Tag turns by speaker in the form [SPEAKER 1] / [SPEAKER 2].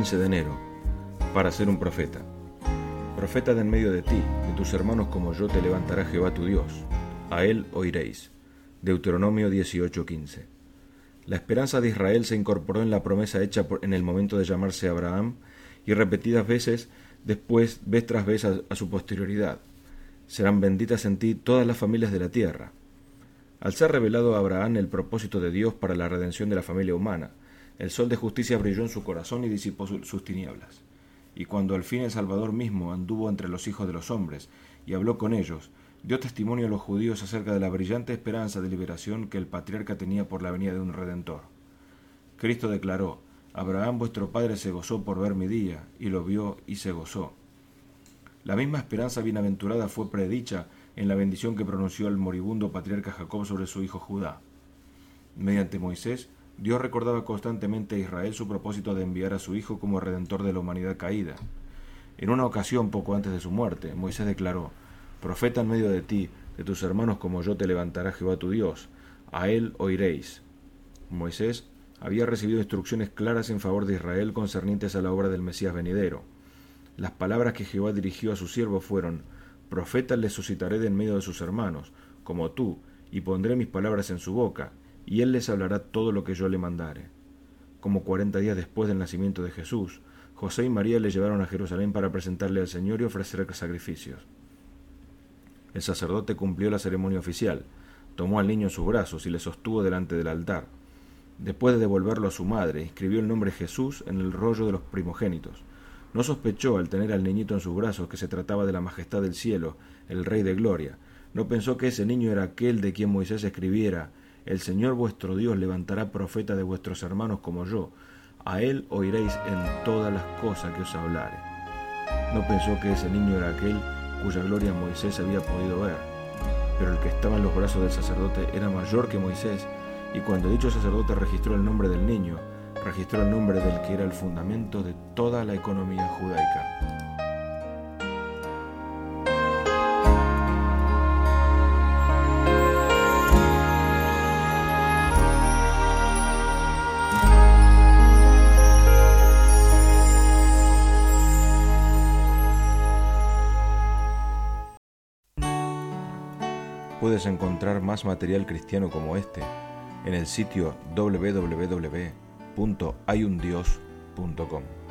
[SPEAKER 1] 15 de enero, para ser un profeta. Profeta de en medio de ti, de tus hermanos como yo, te levantará Jehová tu Dios. A él oiréis. Deuteronomio 18:15. La esperanza de Israel se incorporó en la promesa hecha en el momento de llamarse Abraham y repetidas veces después, vez tras vez, a su posterioridad. Serán benditas en ti todas las familias de la tierra. Al ser revelado a Abraham el propósito de Dios para la redención de la familia humana, el sol de justicia brilló en su corazón y disipó sus tinieblas. Y cuando al fin el Salvador mismo anduvo entre los hijos de los hombres y habló con ellos, dio testimonio a los judíos acerca de la brillante esperanza de liberación que el patriarca tenía por la venida de un Redentor. Cristo declaró: Abraham vuestro padre se gozó por ver mi día, y lo vio y se gozó. La misma esperanza bienaventurada fue predicha en la bendición que pronunció el moribundo patriarca Jacob sobre su hijo Judá. Mediante Moisés, Dios recordaba constantemente a Israel su propósito de enviar a su hijo como redentor de la humanidad caída. En una ocasión, poco antes de su muerte, Moisés declaró: Profeta en medio de ti, de tus hermanos como yo, te levantará Jehová tu Dios. A él oiréis. Moisés había recibido instrucciones claras en favor de Israel concernientes a la obra del Mesías venidero. Las palabras que Jehová dirigió a su siervo fueron: Profeta le suscitaré de en medio de sus hermanos, como tú, y pondré mis palabras en su boca, y él les hablará todo lo que yo le mandare. Como 40 días después del nacimiento de Jesús, José y María le llevaron a Jerusalén para presentarle al Señor y ofrecer sacrificios. El sacerdote cumplió la ceremonia oficial, tomó al niño en sus brazos y le sostuvo delante del altar. Después de devolverlo a su madre, escribió el nombre Jesús en el rollo de los primogénitos. No sospechó, al tener al niñito en sus brazos, que se trataba de la majestad del cielo, el Rey de Gloria. No pensó que ese niño era aquel de quien Moisés escribiera: El Señor vuestro Dios levantará profeta de vuestros hermanos como yo. A él oiréis en todas las cosas que os hablare. No pensó que ese niño era aquel cuya gloria Moisés había podido ver. Pero el que estaba en los brazos del sacerdote era mayor que Moisés, y cuando dicho sacerdote registró el nombre del niño, registró el nombre del que era el fundamento de toda la economía judaica. Puedes encontrar más material cristiano como este en el sitio www.hayundios.com.